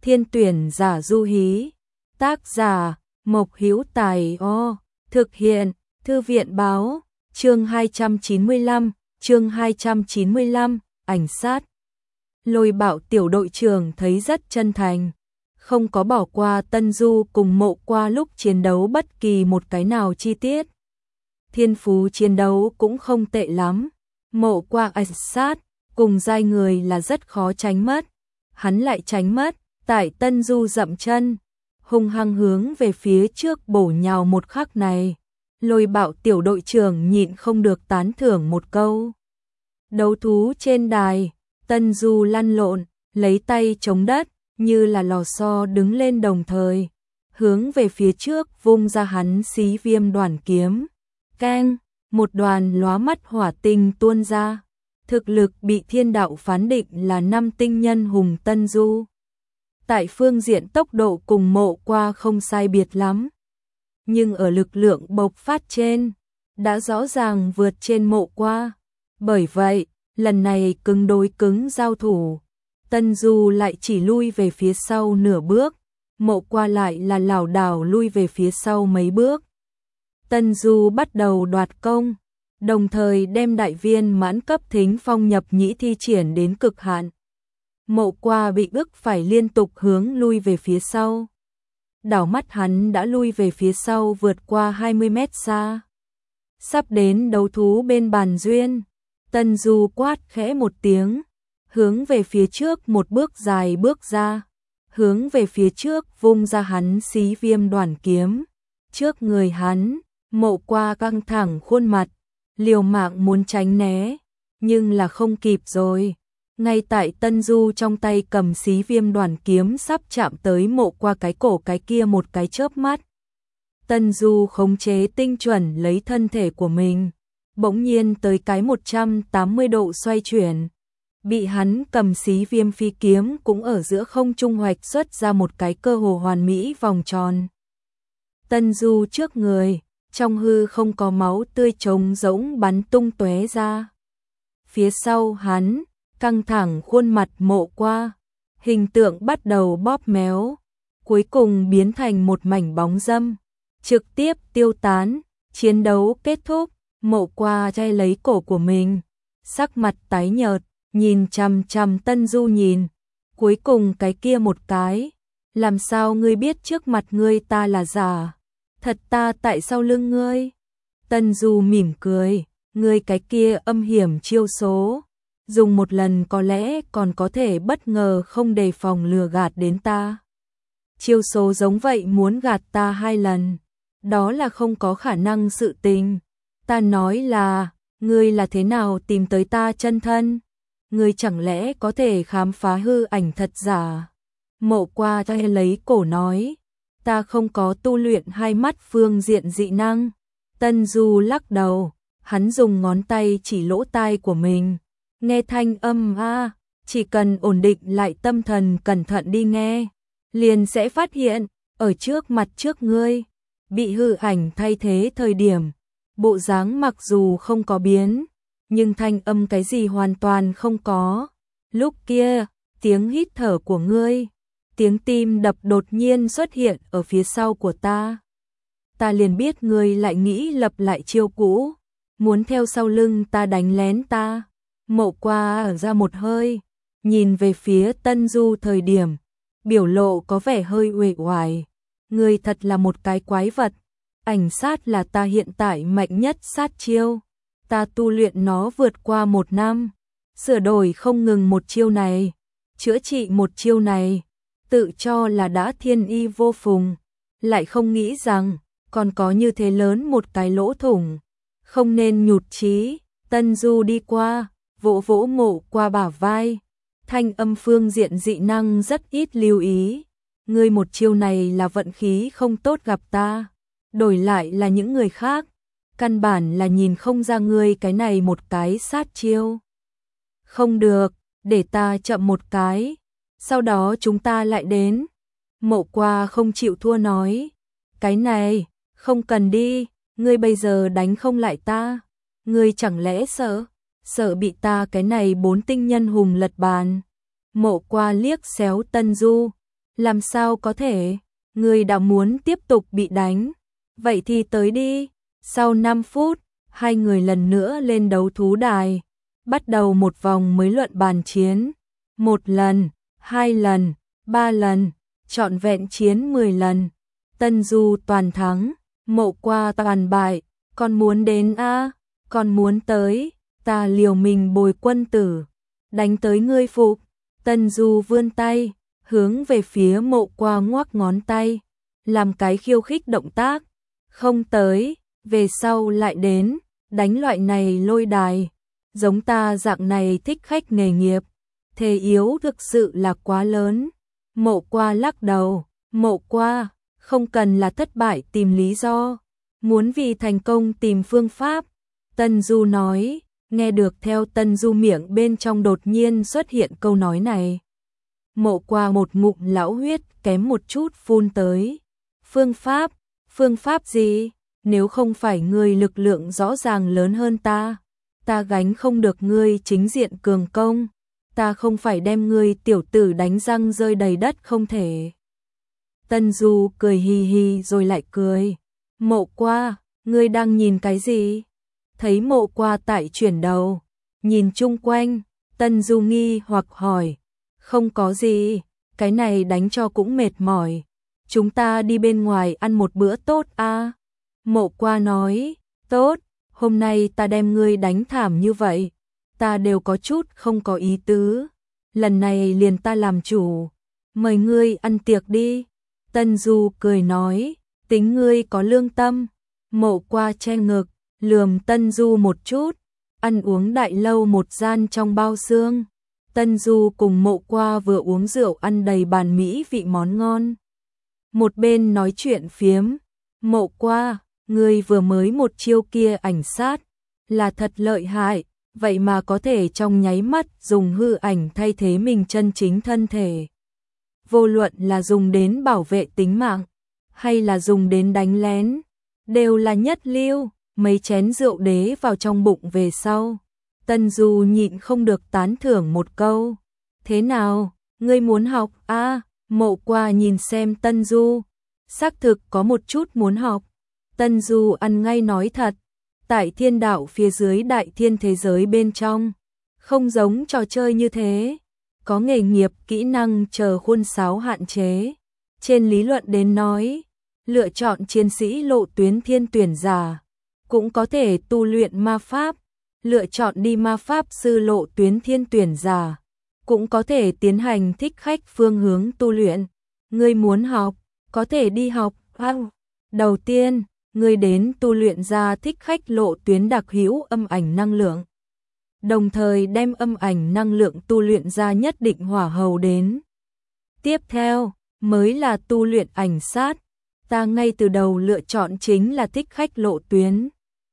Thiên tuyển giả du hí. Tác giả Mộc Hữu Tài. Thực hiện Thư viện báo. Chương 295, ảnh sát. Lôi Bạo tiểu đội trưởng thấy rất chân thành, không có bỏ qua Tân Du cùng Mộ Qua lúc chiến đấu bất kỳ một cái nào chi tiết. Thiên phú chiến đấu cũng không tệ lắm. Mộ Qua ảnh sát cùng giai người là rất khó tránh mất. Hắn lại tránh mất, tại Tân Du dậm chân, hung hăng hướng về phía trước bổ nhào một khắc này. Lôi Bạo tiểu đội trưởng nhịn không được tán thưởng một câu. Đấu thú trên đài, Tân Du lăn lộn, lấy tay chống đất, như là lò xo đứng lên đồng thời, hướng về phía trước vung ra hắn xí viêm đoàn kiếm. Keng, một đoàn lóa mắt hỏa tinh tuôn ra. Thực lực bị thiên đạo phán định là 5 tinh nhân hùng Tân Du. Tại phương diện tốc độ cùng Mộ Qua không sai biệt lắm, nhưng ở lực lượng bộc phát trên, đã rõ ràng vượt trên Mộ Qua. Bởi vậy, lần này cứng đối cứng giao thủ, Tân Du lại chỉ lui về phía sau nửa bước, Mộ Qua lại là lảo đảo lui về phía sau mấy bước. Tân Du bắt đầu đoạt công, đồng thời đem đại viên mãn cấp thính phong nhập nhĩ thi triển đến cực hạn. Mộ Qua bị ức phải liên tục hướng lui về phía sau. Đảo mắt hắn đã lui về phía sau vượt qua 20 mét xa. Sắp đến đấu thú bên bàn duyên, Tân Du quát khẽ một tiếng, hướng về phía trước một bước dài bước ra, hướng về phía trước vung ra hắn xí viêm đoàn kiếm. Trước người hắn, Mộ Qua căng thẳng khuôn mặt, liều mạng muốn tránh né, nhưng là không kịp rồi. Ngay tại Tân Du trong tay cầm xí viêm đoàn kiếm sắp chạm tới Mộ Qua cái cổ cái kia một cái chớp mắt, Tân Du khống chế tinh chuẩn lấy thân thể của mình, bỗng nhiên tới cái 180 độ xoay chuyển, bị hắn cầm xí viêm phi kiếm cũng ở giữa không trung hoạch xuất ra một cái cơ hồ hoàn mỹ vòng tròn. Tân Du trước người, trong hư không có máu tươi trống rỗng bắn tung tóe ra. Phía sau hắn, căng thẳng khuôn mặt Mộ Qua, hình tượng bắt đầu bóp méo, cuối cùng biến thành một mảnh bóng râm, trực tiếp tiêu tán. Chiến đấu kết thúc, Mộ Qua che lấy cổ của mình, sắc mặt tái nhợt, nhìn chằm chằm Tân Du nhìn. Cuối cùng cái kia một cái, làm sao ngươi biết trước mặt ngươi ta là giả, thật ta tại sau lưng ngươi? Tân Du mỉm cười, ngươi cái kia âm hiểm chiêu số, dùng một lần có lẽ còn có thể bất ngờ không đề phòng lừa gạt đến ta. Chiêu số giống vậy muốn gạt ta 2 lần, đó là không có khả năng sự tình. Ta nói là, ngươi là thế nào tìm tới ta chân thân? Ngươi chẳng lẽ có thể khám phá hư ảnh thật giả? Mộ Qua thay lấy cổ nói, ta không có tu luyện 2 mắt phương diện dị năng. Tân Du lắc đầu, hắn dùng ngón tay chỉ lỗ tai của mình, nghe thanh âm chỉ cần ổn định lại tâm thần cẩn thận đi nghe, liền sẽ phát hiện, ở trước mặt trước ngươi, bị hư ảnh thay thế thời điểm, bộ dáng mặc dù không có biến, nhưng thanh âm cái gì hoàn toàn không có. Lúc kia, tiếng hít thở của ngươi, tiếng tim đập đột nhiên xuất hiện ở phía sau của ta. Ta liền biết ngươi lại nghĩ lập lại chiêu cũ, muốn theo sau lưng ta đánh lén ta. Mộ Qua ở ra một hơi, nhìn về phía Tân Du thời điểm, biểu lộ có vẻ hơi uể oải. Ngươi thật là một cái quái vật. Ảnh sát là ta hiện tại mạnh nhất sát chiêu. Ta tu luyện nó vượt qua 1 năm, sửa đổi không ngừng một chiêu này, chữa trị một chiêu này, tự cho là đã thiên y vô phùng, lại không nghĩ rằng còn có như thế lớn một cái lỗ thủng. Không nên nhụt chí. Tân Du đi qua, vỗ vỗ Mộ Qua bả vai, thanh âm phương diện dị năng rất ít lưu ý. Ngươi một chiêu này là vận khí không tốt gặp ta, đổi lại là những người khác, căn bản là nhìn không ra ngươi cái này một cái sát chiêu. Không được, để ta chậm một cái, sau đó chúng ta lại đến. Mộ Qua không chịu thua nói, cái này, không cần đi, ngươi bây giờ đánh không lại ta, ngươi chẳng lẽ sợ bị ta cái này 4 tinh nhân hùng lật bàn. Mộ Qua liếc xéo Tân Du, Làm sao có thể, ngươi đã muốn tiếp tục bị đánh, vậy thì tới đi. Sau 5 phút, hai người lần nữa lên đấu thú đài, bắt đầu một vòng mới luận bàn chiến. 1 lần, 2 lần, 3 lần, trọn vẹn chiến 10 lần. Tân Du toàn thắng, Mộ Qua toàn bại. Còn muốn đến a? Còn muốn tới, ta liều mình bồi quân tử, đánh tới ngươi phục. Tân Du vươn tay, hướng về phía Mộ Qua ngoắc ngón tay, làm cái khiêu khích động tác. Không tới, về sau lại đến, đánh loại này lôi đài. Giống ta dạng này thích khách nghề nghiệp, thể yếu thực sự là quá lớn. Mộ Qua lắc đầu, Mộ Qua, không cần là thất bại tìm lý do, muốn vì thành công tìm phương pháp. Tân Du nói, nghe được theo Tân Du miệng bên trong đột nhiên xuất hiện câu nói này. Mộ Qua một ngụm lão huyết kém một chút phun tới. Phương pháp gì? Nếu không phải ngươi lực lượng rõ ràng lớn hơn ta gánh không được ngươi chính diện cường công, ta không phải đem ngươi tiểu tử đánh răng rơi đầy đất không thể. Tân Du cười hì hì rồi lại cười. Mộ Qua, ngươi đang nhìn cái gì? Thấy Mộ Qua tại chuyển đầu, nhìn chung quanh, Tân Du nghi hoặc hỏi. Không có gì, cái này đánh cho cũng mệt mỏi. Chúng ta đi bên ngoài ăn một bữa tốt a? Mộ Qua nói, tốt, hôm nay ta đem ngươi đánh thảm như vậy, ta đều có chút không có ý tứ. Lần này liền ta làm chủ, mời ngươi ăn tiệc đi. Tân Du cười nói, tính ngươi có lương tâm. Mộ Qua che ngực, lườm Tân Du một chút, ăn uống đại lâu một gian trong bao xương. Tân Du cùng Mộ Qua vừa uống rượu ăn đầy bàn mỹ vị món ngon. Một bên nói chuyện phiếm, Mộ Qua, ngươi vừa mới một chiêu kia ảnh sát, là thật lợi hại, vậy mà có thể trong nháy mắt dùng hư ảnh thay thế mình chân chính thân thể. Vô luận là dùng đến bảo vệ tính mạng, hay là dùng đến đánh lén, đều là nhất lưu. Mấy chén rượu đế vào trong bụng về sau, Tân Du nhịn không được tán thưởng một câu. Thế nào, ngươi muốn học a? Mộ Qua nhìn xem Tân Du, xác thực có một chút muốn học. Tân Du ăn ngay nói thật, tại thiên đạo phía dưới đại thiên thế giới bên trong, không giống trò chơi như thế, có nghề nghiệp, kỹ năng chờ khuôn sáo hạn chế. Trên lý luận đến nói, lựa chọn chiến sĩ lộ tuyến thiên tuyển giả, cũng có thể tu luyện ma pháp, lựa chọn đi ma pháp sư lộ tuyến thiên tuyển giả, cũng có thể tiến hành thích khách phương hướng tu luyện. Ngươi muốn học, có thể đi học. Đầu tiên, ngươi đến tu luyện ra thích khách lộ tuyến đặc hữu âm ảnh năng lượng, đồng thời đem âm ảnh năng lượng tu luyện ra nhất định hỏa hầu đến. Tiếp theo, mới là tu luyện ảnh sát. Ta ngay từ đầu lựa chọn chính là thích khách lộ tuyến.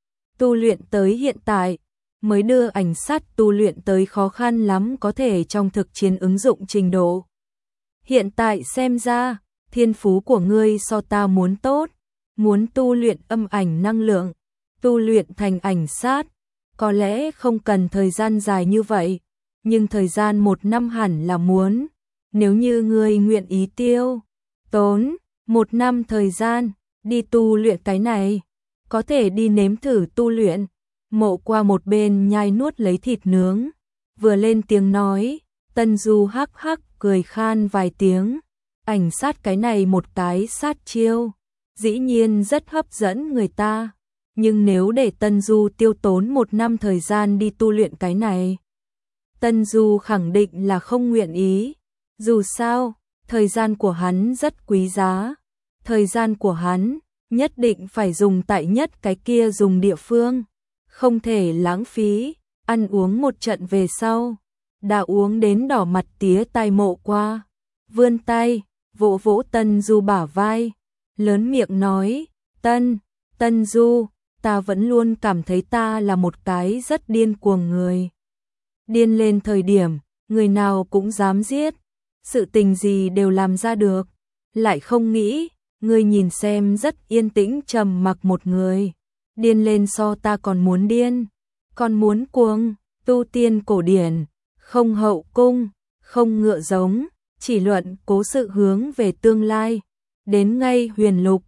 Tu luyện tới hiện tại, mới đưa ảnh sát tu luyện tới khó khăn lắm có thể trong thực chiến ứng dụng trình độ. Hiện tại xem ra, thiên phú của ngươi so ta muốn tốt, muốn tu luyện âm ảnh năng lượng, tu luyện thành ảnh sát, có lẽ không cần thời gian dài như vậy, nhưng thời gian 1 năm hẳn là muốn. Nếu như ngươi nguyện ý tiêu tốn 1 năm thời gian đi tu luyện cái này, có thể đi nếm thử tu luyện. Mộ Qua một bên nhai nuốt lấy thịt nướng, vừa lên tiếng nói. Tân Du hắc hắc cười khan vài tiếng. Ảnh sát cái này một cái sát chiêu, dĩ nhiên rất hấp dẫn người ta, nhưng nếu để Tân Du tiêu tốn 1 năm thời gian đi tu luyện cái này, Tân Du khẳng định là không nguyện ý. Dù sao, thời gian của hắn rất quý giá, thời gian của hắn nhất định phải dùng tại nhất cái kia dùng địa phương, không thể lãng phí. Ăn uống một trận về sau, đã uống đến đỏ mặt tía tai. Mộ Qua vươn tay vỗ vỗ Tân Du bả vai, lớn miệng nói, Tân Du, ta vẫn luôn cảm thấy ta là một cái rất điên cuồng người. Điên lên thời điểm, người nào cũng dám giết, sự tình gì đều làm ra được, lại không nghĩ, ngươi nhìn xem rất yên tĩnh trầm mặc một người, điên lên so ta còn muốn điên, còn muốn cuồng. Tu tiên cổ điển, không hậu cung, không ngựa giống, chỉ luận cố sự hướng về tương lai. Đến ngay huyền lục,